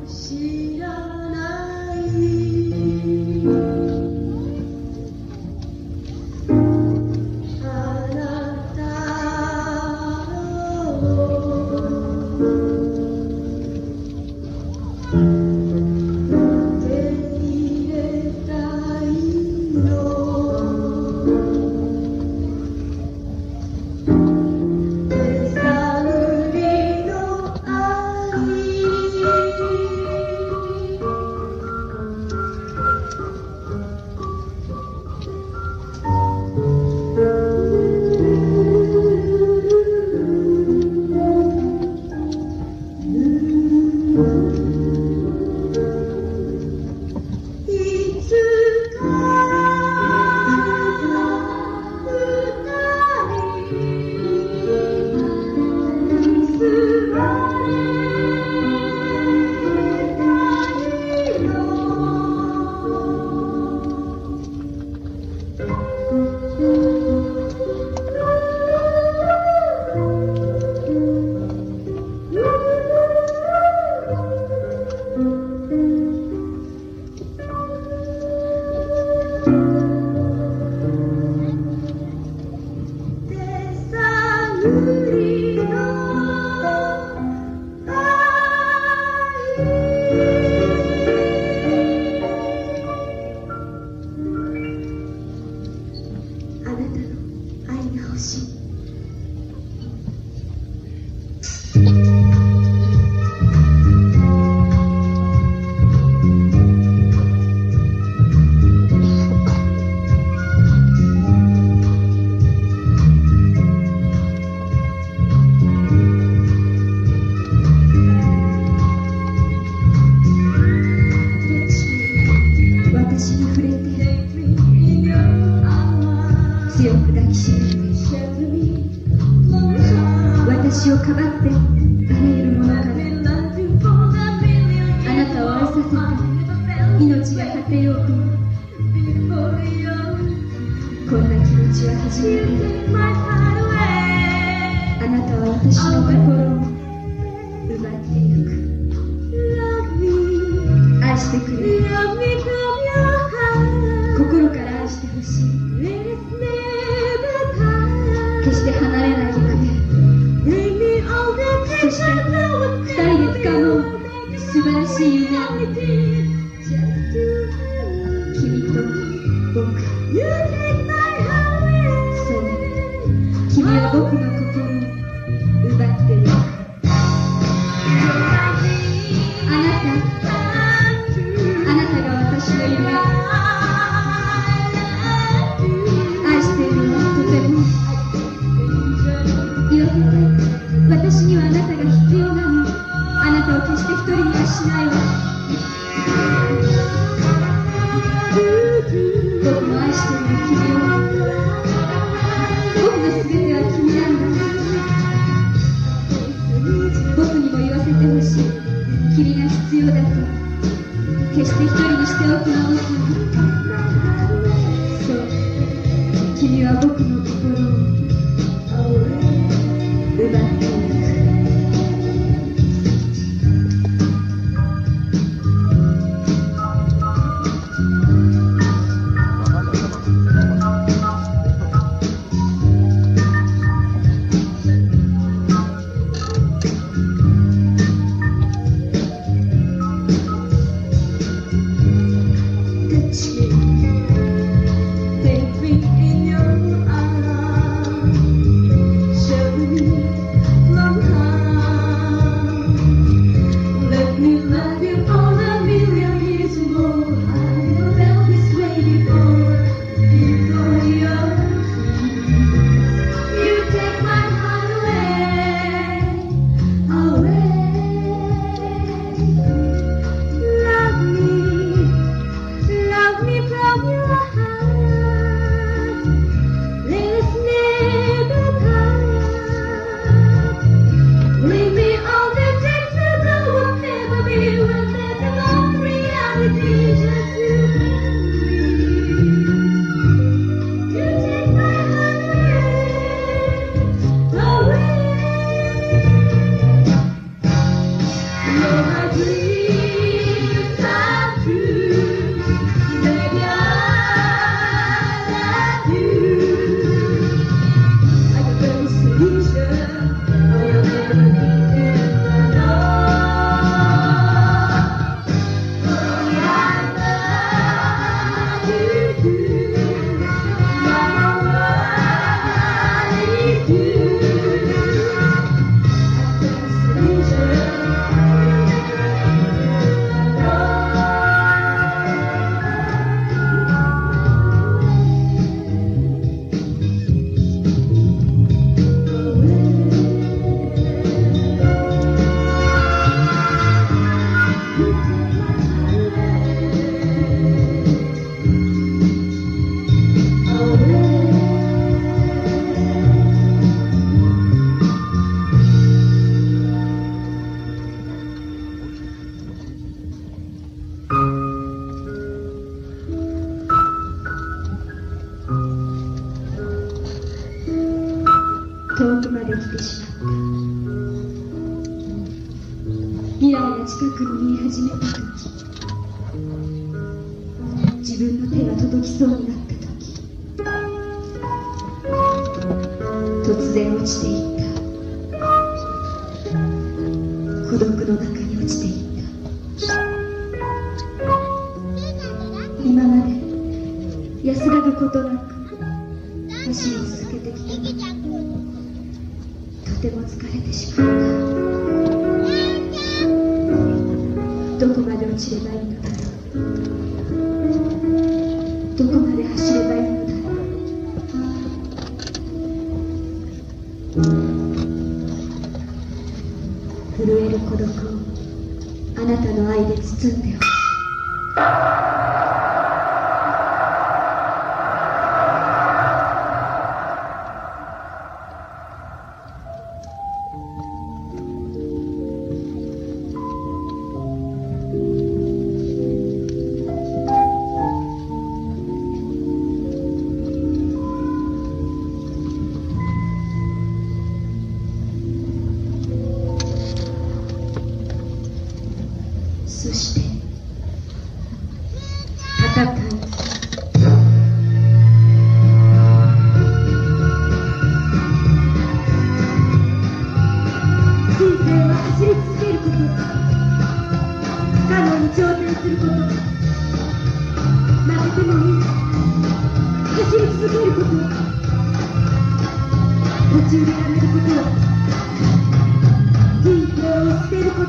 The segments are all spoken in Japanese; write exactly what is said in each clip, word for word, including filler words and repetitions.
知らないあなたを手に入れたいの手探りの愛いつか二人結ばれたいの手探りの愛あなたの愛が欲しい私に触れて強く抱きしめて私をかばってあらゆるものからあなたを愛させた命が果てようとこんな気持ちは初めてあなたは私の心を奪ってゆく愛してくれ心から愛してほしい決して離れないでくれそして二人で掴もう素晴らしい夢君と僕そう君は僕の心を奪っているあなたあなたが私の夢愛しているのはとてもよ私にはあなたが必要なのあなたを決して一人にはしないわ僕も愛している君を僕の全ては君なんだ僕にも言わせてほしい君が必要だと決して一人にしておくのもそう君は僕の心を奪っていくYou're my dream. 遠くまで来てしまった。未来が近くに見え始めた時、自分の手が届きそうになった時、突然落ちていった。孤独の中に落ちていった。今まで安らぐことなく走り続けてきたのに、とても疲れてしまった。どこまで落ちればいいのだろう。どこまで走ればいいのだろう。震える孤独をあなたの愛で包んでほしい。そして戦い。人生は走り続けること、不可能に挑戦すること、負けてもいい、走り続けること、途中でやめることは人生を捨てること。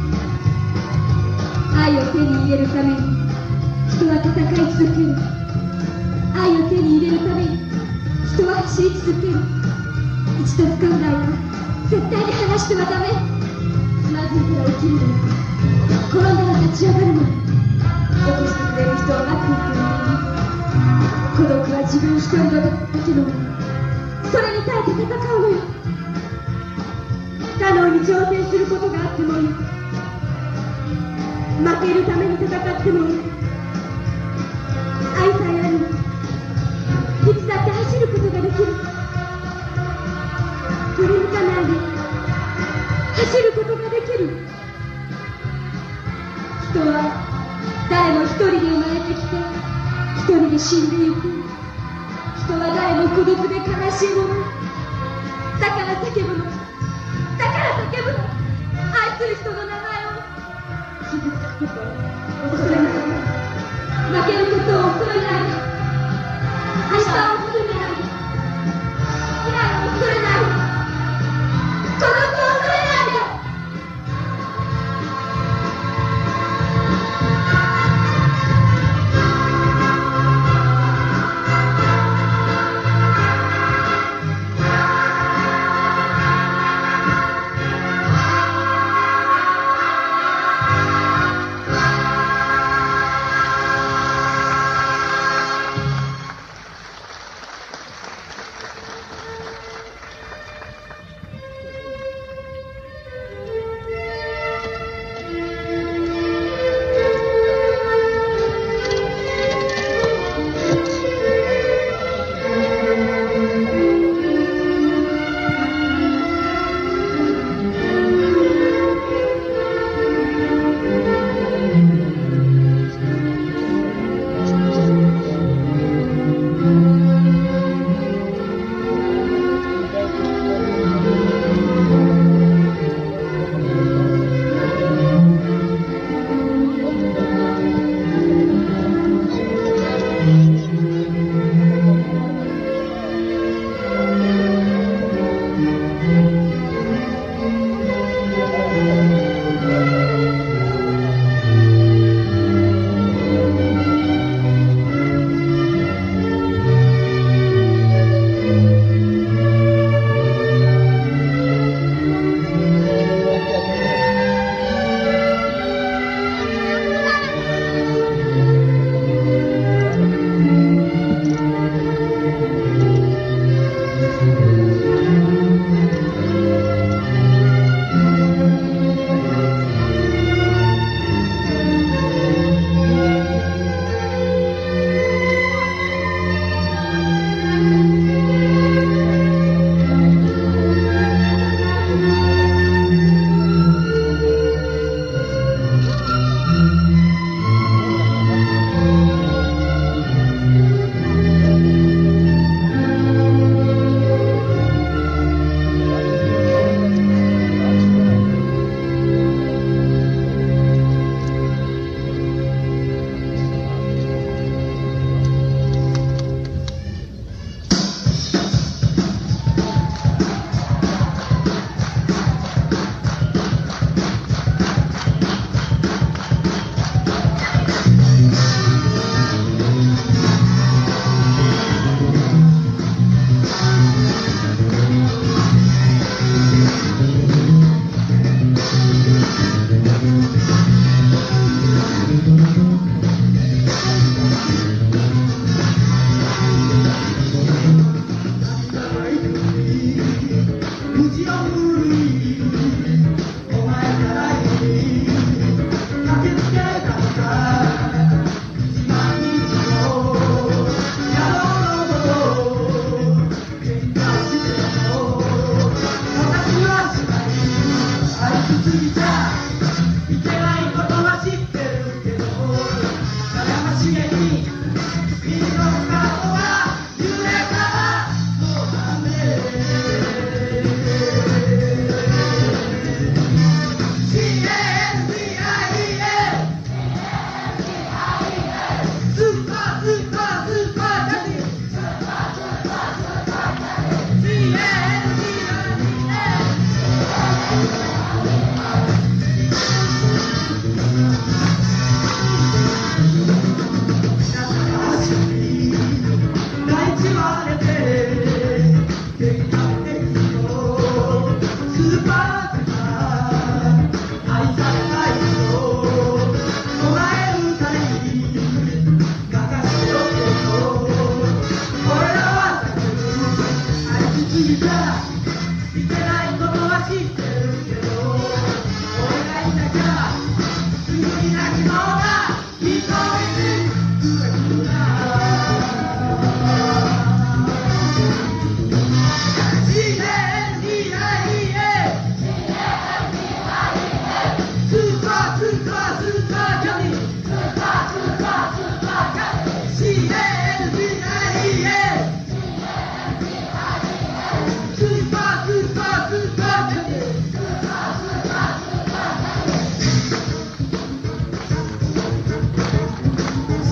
愛を手に入れるために人は戦い続ける。愛を手に入れるために人は走り続ける。一度掴んだ愛は絶対に離してはダメ。つまずいたら起きるの、転んだら立ち上がるの、起こしてくれる人を待っていくのに、孤独は自分一人だけのもの。それに耐えて戦うのよ。不可能に挑戦することがあってもいい、負けるために戦ってもいい。愛さえあるの、いつだって走ることができる。振り向かないで走ることができる。人は誰も一人で生まれてきて一人で死んでゆく。人は誰も孤独で悲しいもの。だから叫ぶの、だから叫ぶの。愛する人の名前を。傷つくことを恐れないで、負けることを恐れないで、明日を恐れないで、未来を恐れないで、孤独を恐れないで。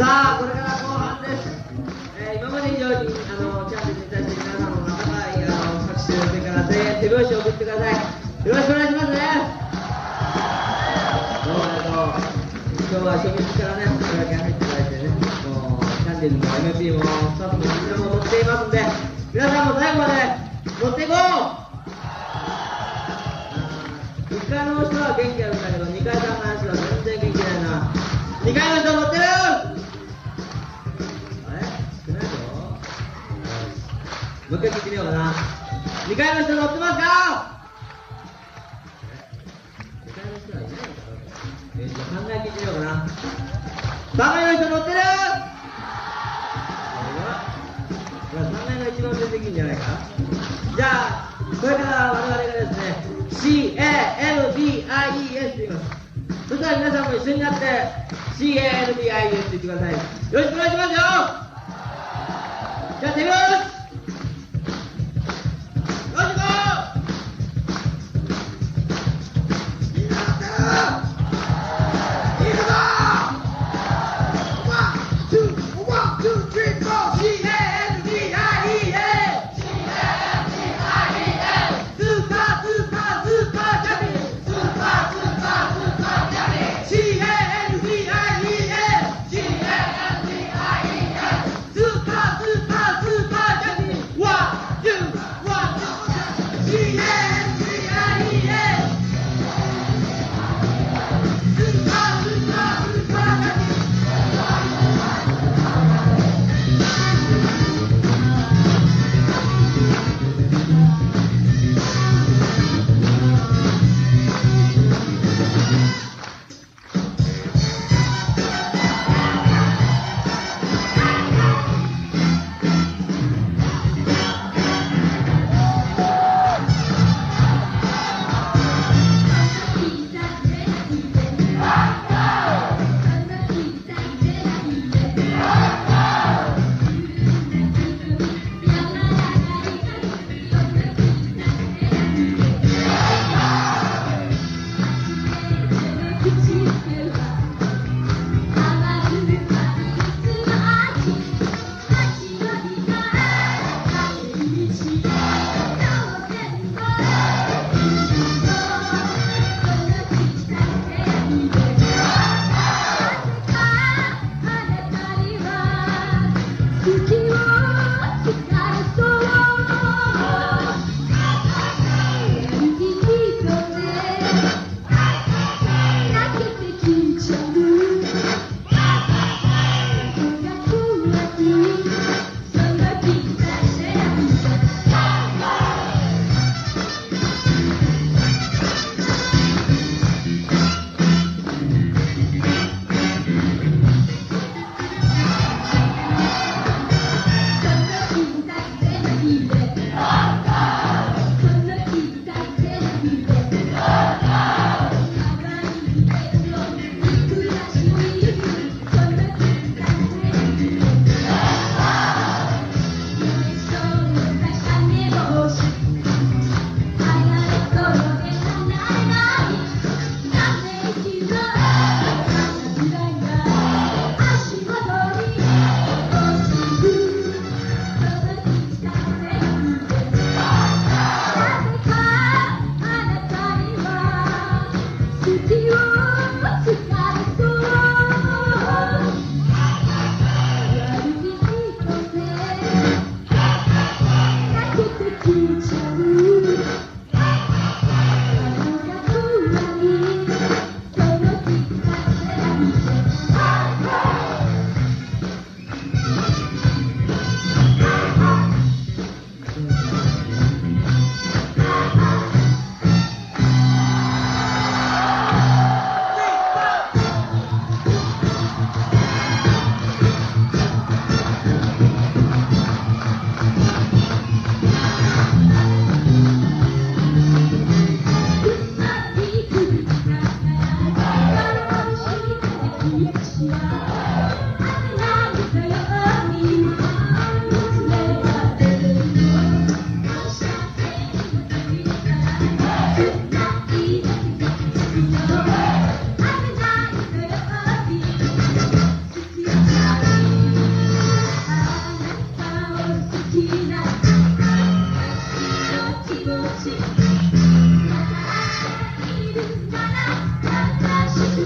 さあ、これから後半です。えー、今まで以上にあのチャンネルに対して皆さんの温かいあの拍手、それから声援、手拍子を送ってください。よろしくお願いしますね。どうもありがとう。今日は初日からね、これだけ入っていただいてね、もうチャンネルも エムピー もスタッフもみんなも乗っていますんで、皆さんも最後まで乗っていこう。いっかいの人は元気あるんだけど、にかいさんの話は全然元気ないな。にかいの人乗ってる。あれ少ないぞ。もう一回聞いてみようかな。にかいの人乗ってますか。にかいの人はいないのかな。えー、じゃあさんかい聞いてみようかな。さんかいの人乗ってる。これはさんかいが一番出てきるんじゃないか。じゃあこれから我々がですね、シーエーエヌディーアイイーエス と言います。そしたら皆さんも一緒になって シーエーエヌディーアイイーエス と言ってください。よろしくお願いしますよ。じゃあ手拍子。よし行こう。みんな乗ってる。いくぞ。ワン、ツー、ワン、ツー、スリー、フォー、シーエーエヌディーアイイーエス。スーパースーパースーパージャ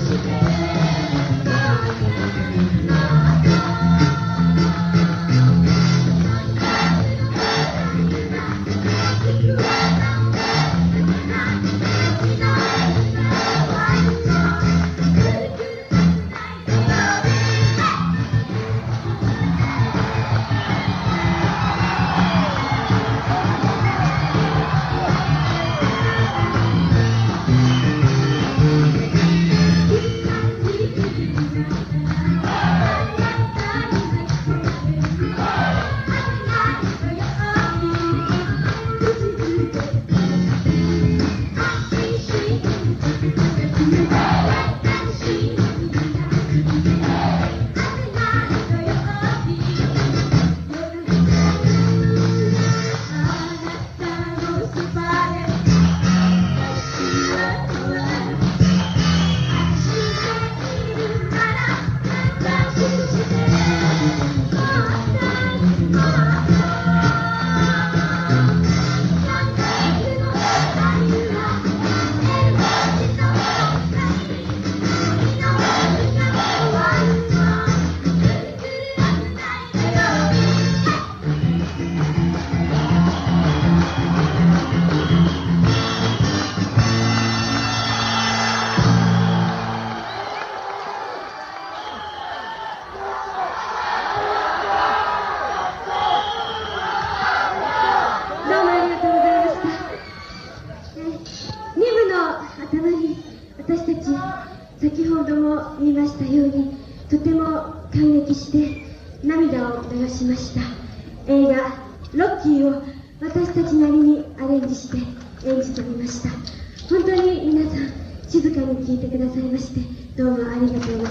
先ほども言いましたように、とても感激して涙を流しました。映画「ロッキー」を私たちなりにアレンジして演じてみました。本当に皆さん静かに聞いてくださいまして、どうもありがとうございました。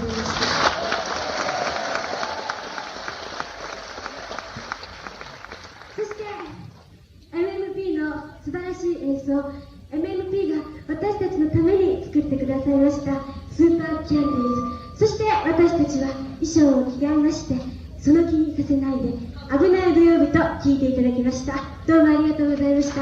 そして エムエムピー の素晴らしい演奏、 エムエムピー が私たちのために作ってくださいましたスーパーキャンディーズ、そして私たちは衣装を着替えまして、その気にさせないで危ない土曜日と聞いていただきました。どうもありがとうございました。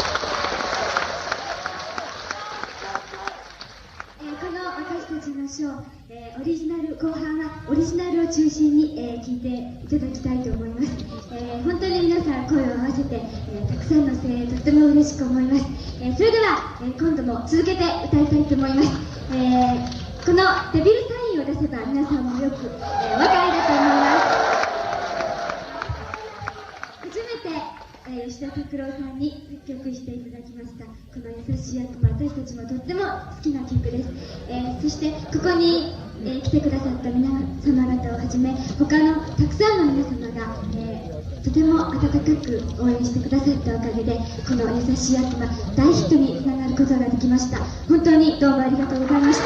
えー、この私たちのショー、えー、オリジナル後半はオリジナルを中心に、えー、聞いていただきたいと思います。えー、本当に皆さん声を合わせて、えー、たくさんの声援とっても嬉しく思います。えー、それでは、えー、今度も続けて歌いたいと思います。えーこのデビルサインを出せば皆さんもよく、えー、お分かりだと思います。初めて、えー、吉田拓郎さんに作曲していただきましたこの優しい悪魔、私たちもとっても好きな曲です。えー、そしてここに、えー、来てくださった皆様方をはじめ他のたくさんの皆様が、えー、とても温かく応援してくださったおかげでこの優しい悪魔大ヒットにつながることができました。本当にどうもありがとうございました。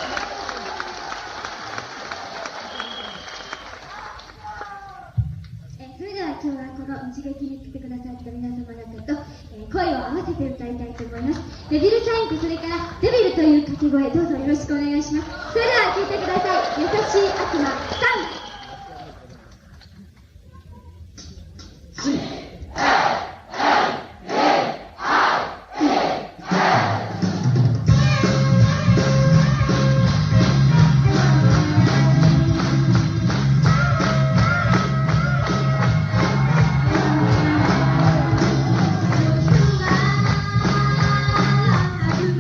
今日はこの日劇に来てくださった皆様方と、えー、声を合わせて歌いたいと思います。デビルサインとそれからデビルという掛け声、どうぞよろしくお願いします。それでは聴いてください。優しい悪魔さん。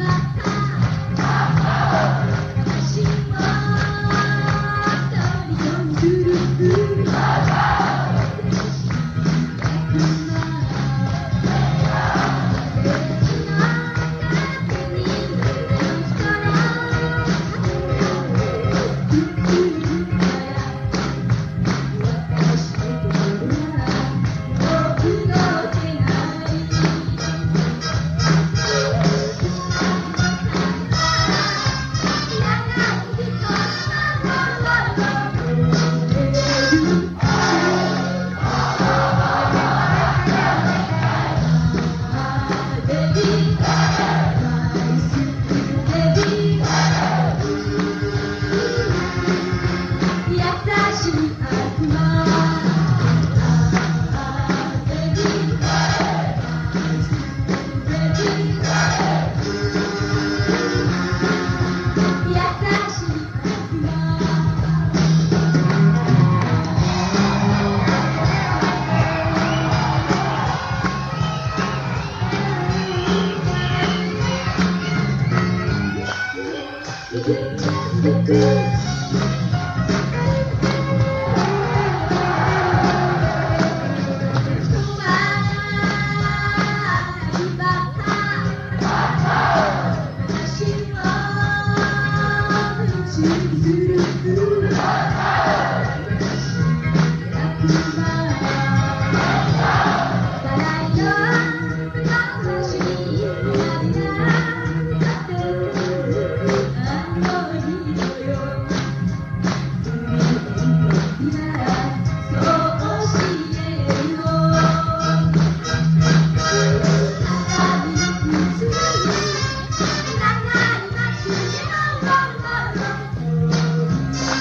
私は一人 「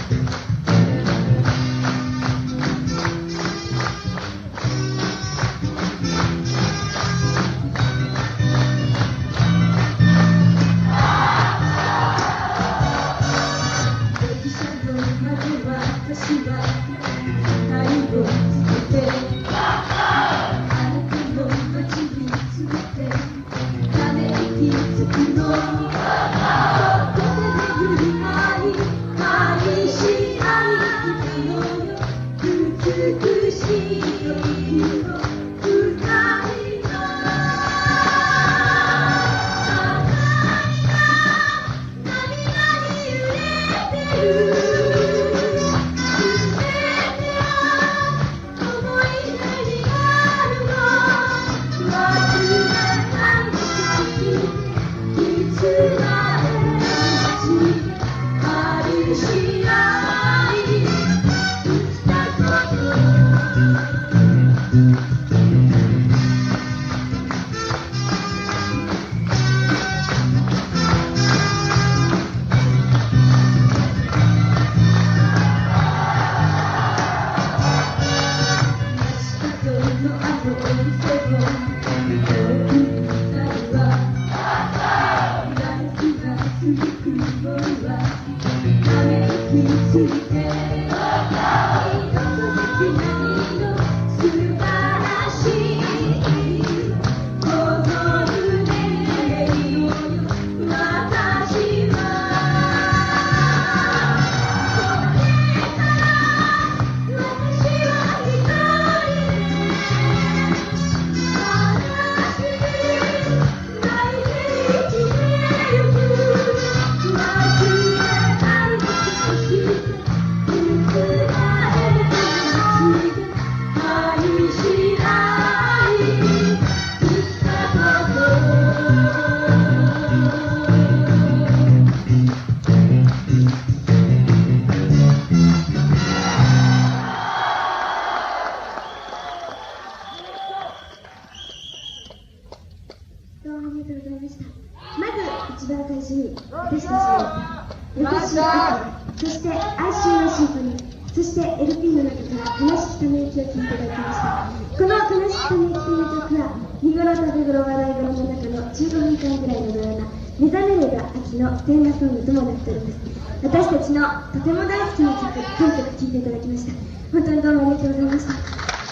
私たちのとても大好きな曲、さんきょく聴いていただきました。本当にどうもありがとうございました。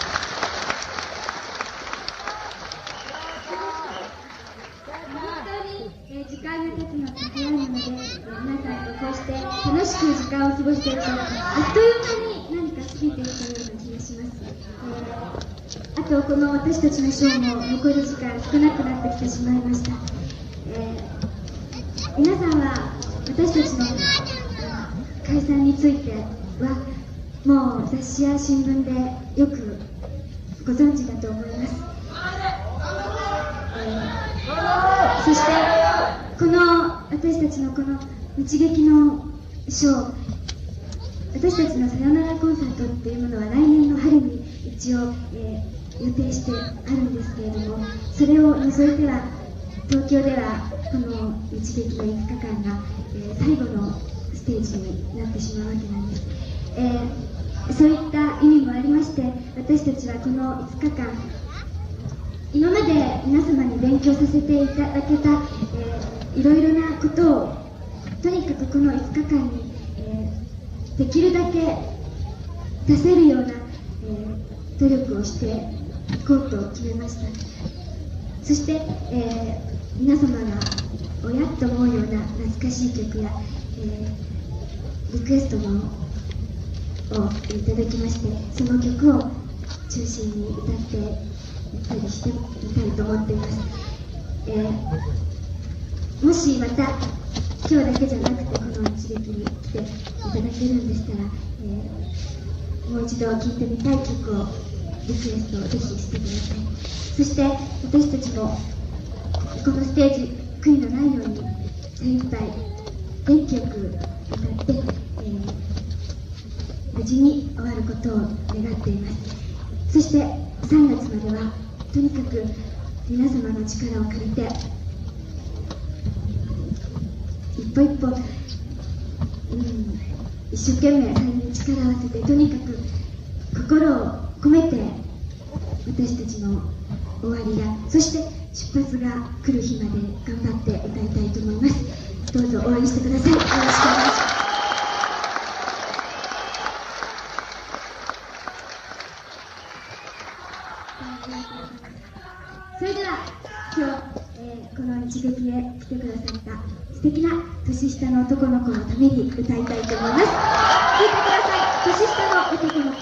本当に、えー、時間が経つのが早いので、えー、皆さんとこうして楽しく時間を過ごしていると、あっという間に何か過ぎていったような気がします。えー、あと、この私たちのショーも残り時間少なくなってきてしまいました。えー、皆さんは私たちの解散についてはもう雑誌や新聞でよくご存知だと思います。えー、そしてこの私たちのこの日劇のショー、私たちのさよならコンサートっていうものは来年の春に一応、えー、予定してあるんですけれども、それを除いては東京ではこの日劇のいつかかんが、えー、最後のステージになってしまうわけなんです。えー、そういった意味もありまして、私たちはこのいつかかん、今まで皆様に勉強させていただけた、えー、いろいろなことをとにかくこのいつかかんに、えー、できるだけ出せるような、えー、努力をしていこうと決めました。そして、えー、皆様がおやっと思うような懐かしい曲や、えー、リクエストもをいただきまして、その曲を中心に歌っていったりしてみたいと思っています。えー、もしまた今日だけじゃなくてこの一撃に来ていただけるんでしたら、えー、もう一度聴いてみたい曲をリクエストをぜひしてください。そして私たちもこのステージ悔いのないように精一杯元気よく歌って、えー、無事に終わることを願っています。そしてさんがつまではとにかく皆様の力を借りて一歩一歩、うん、一一生懸命さんにん力を合わせて、とにかく心を込めて私たちの終わりや、そして出発が来る日まで頑張って歌いたいと思います。どうぞ応援してください。よろしくお願いします。それでは今日、えー、この日劇へ来てくださった素敵な年下の男の子のために歌いたいと思います。聴いてください。年下の男の子。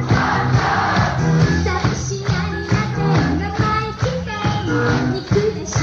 寂しがりな手が前来て肉でし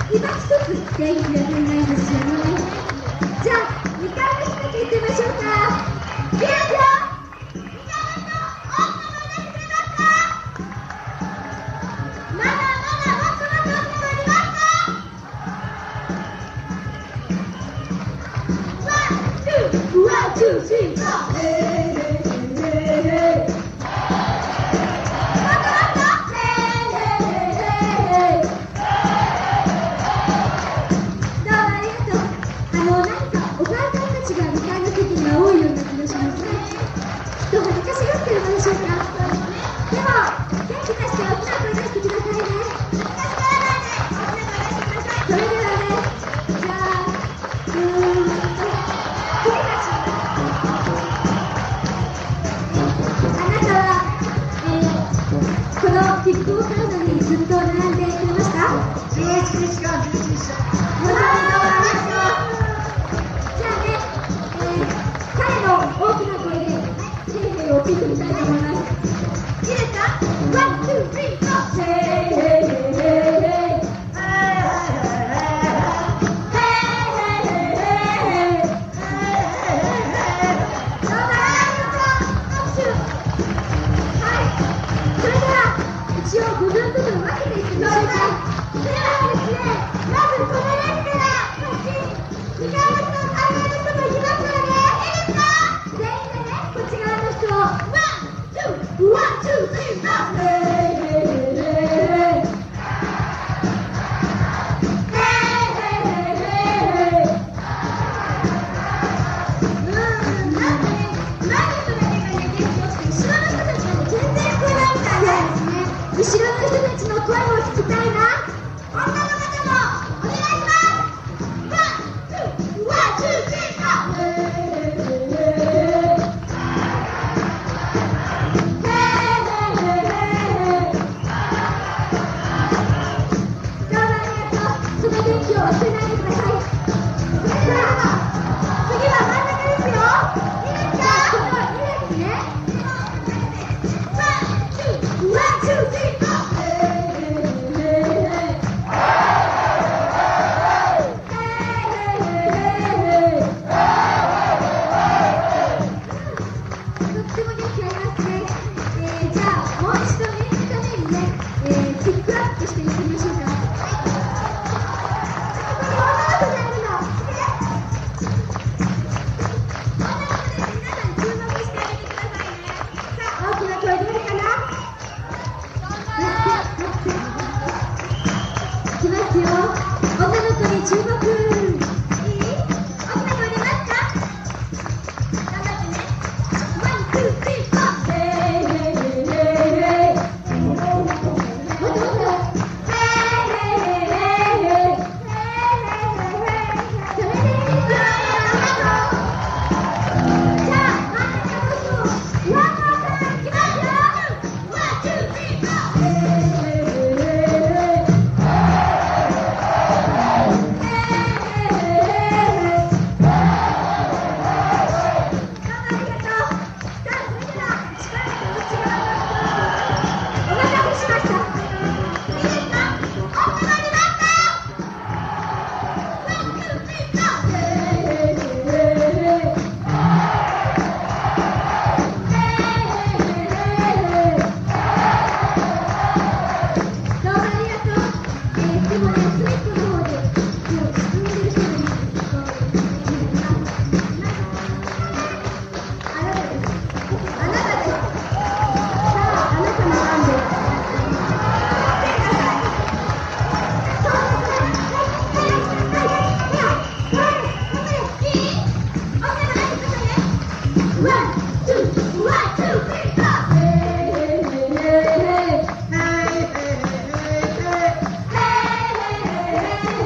今一つ元気が出ないですよね。じゃあにかいめしなきゃいってみましょうか。いきますよ。にかいめの大きな声出してくれますか。まだまだもっともっと大きな声出ますか。ワン、ツー、スリー、フォー。へーへーへーへーへー。キックオフカードにずっと並んでくれました。じゅういちにちかん、じゅういちにちかん。本当に頑張りますよ。じゃあね、えー、彼の大きな声でヘイヘイを聞いてみたいと思います。いいですか。ワン、ツー、スリー、フォー。ヘイヘイヘイヘイヘイ。一応部分部分分けていきましょうか。それではですね、まずこのレースからこっちにかいの人、あれの人もいきますので、いいですか。全員でね、こっち側の人をワン、ツー、ワン、ツー、スリー、フォー。ヘイヘイヘイヘイヘイ。ヘイヘイヘイヘイヘイ。うーん、なんかね、前の人だけがね、元気をして後ろの人たちがね、全然聞こえないみたいですね。後ろの人たちの声を聞きたいな。女の方もお願いします。ワン、ツー、ワン、ツー、スリー、フォー。ヘイヘイヘイヘイヘイ。ヘイヘイヘイヘイヘイ。どうもありがとう。その元気を忘れないでください。それでは次は真ん中ですよ。いいですか。このに列ね。ワン、ツー、ワン、ツー、スリー、フォー。注目。いい？大きな声出ますか？頑張ってね。ワン、ツー、スリー、フォー。ヘイヘイヘイヘイヘイ。もっともっと。ヘイヘイヘイヘイヘイ。ヘイヘイヘイヘイ。それでいいですよ。じゃあ真ん中の人、ワンモータイムいきますよ。ワン、ツー、スリー、フォー。ヘイヘイヘイヘイ。Hey, hey, hey, hey.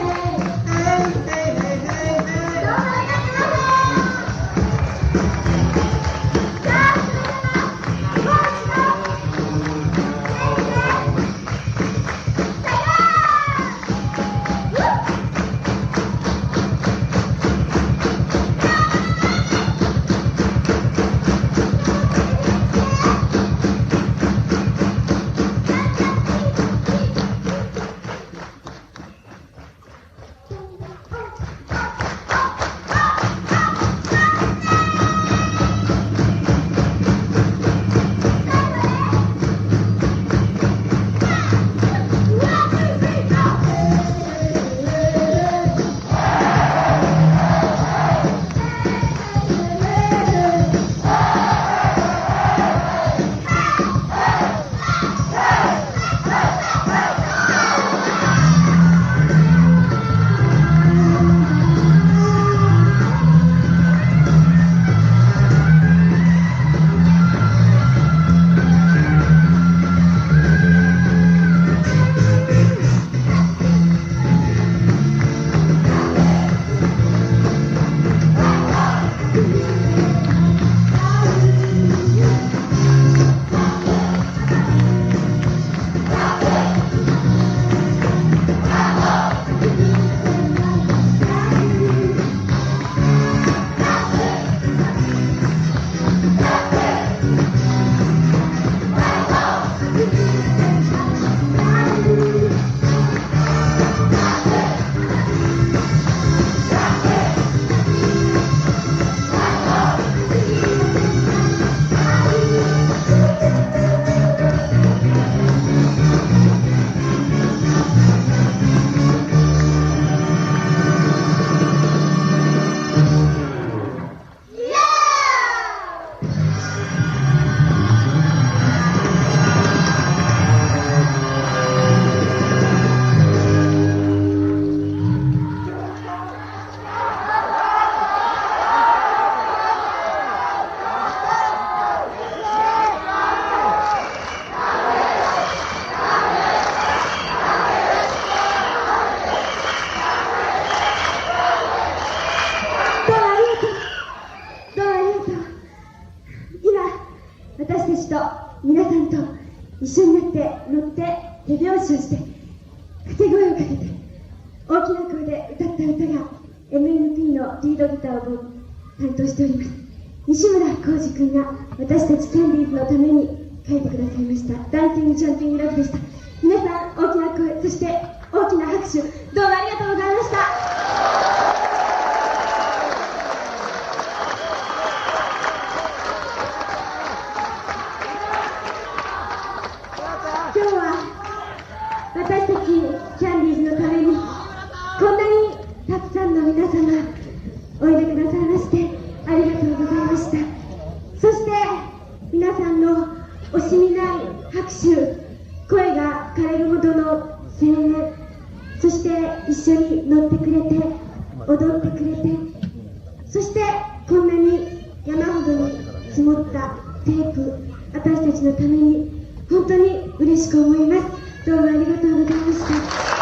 リードギターを担当しております西村浩二君が私たちキャンディーズのために書いてくださいましたダンシングジャンピングラブでした。皆さん大きな声、そして大きな拍手、どうもありがとうございました。今日は私たちキャンディーズのためにこんなにたくさんの皆様おいでくださいましてありがとうございました。そして皆さんの惜しみない拍手、声が枯れるほどの声援、そして一緒に乗ってくれて踊ってくれて、そしてこんなに山ほどに積もったテープ、私たちのために本当に嬉しく思います。どうもありがとうございました。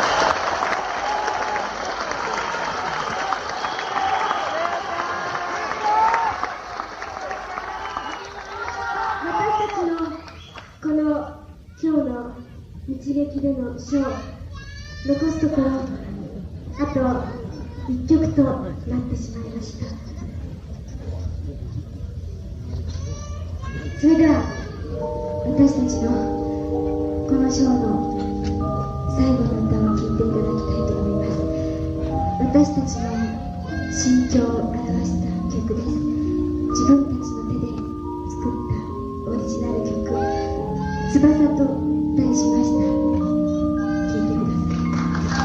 私たちのこの今日の日劇でのショー、残すところあといっきょくとなってしまいました。それでは私たちのこのショーの最後の歌を聴いていただきたいと思います。私たちの心境を表した曲です。自分たちの手で作ったオリジナル曲「翼」と題しました。聴いてください。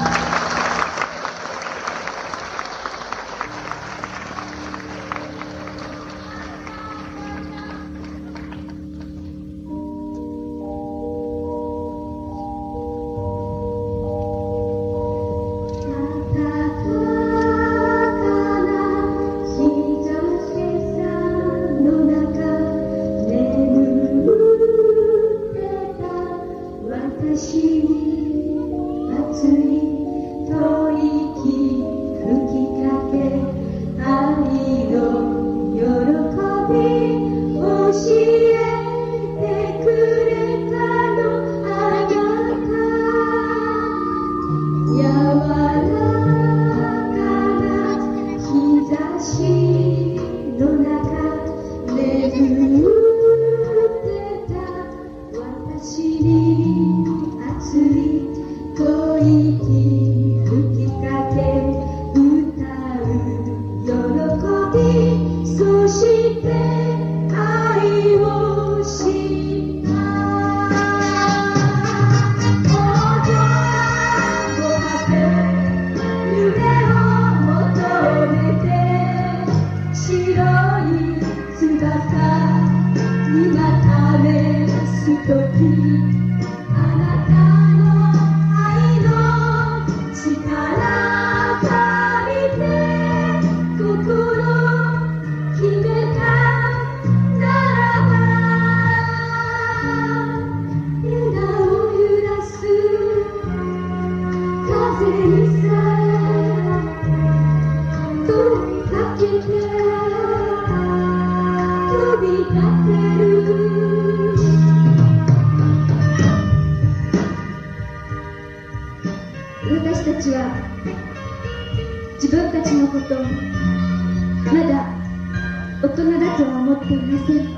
私たちは自分たちのことをまだ大人だとは思っていません。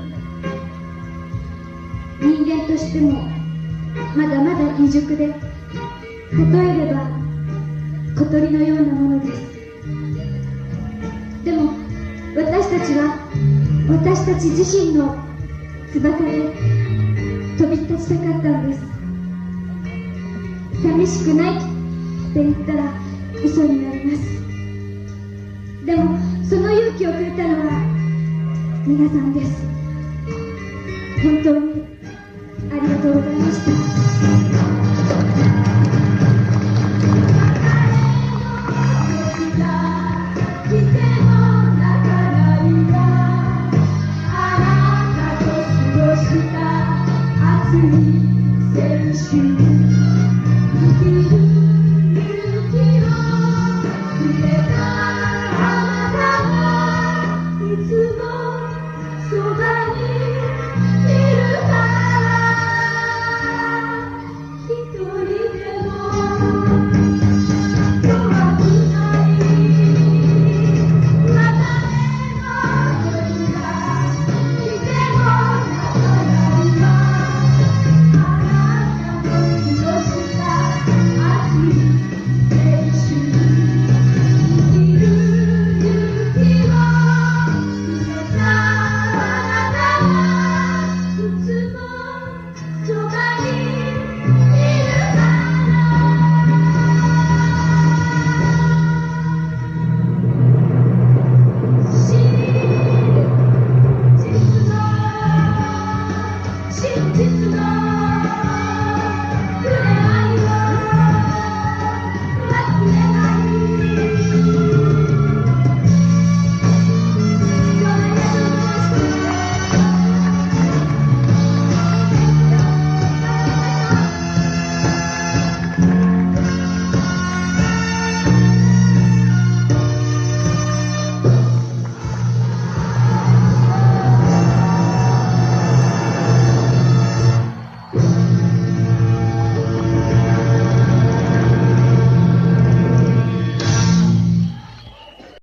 人間としてもまだまだ未熟で、例えれば小鳥のようなものです。でも私たちは私たち自身の翼で飛び立ちたかったんです。寂しくないって言ったら嘘になります。でもその勇気をくれたのは皆さんです。本当にありがとうございました。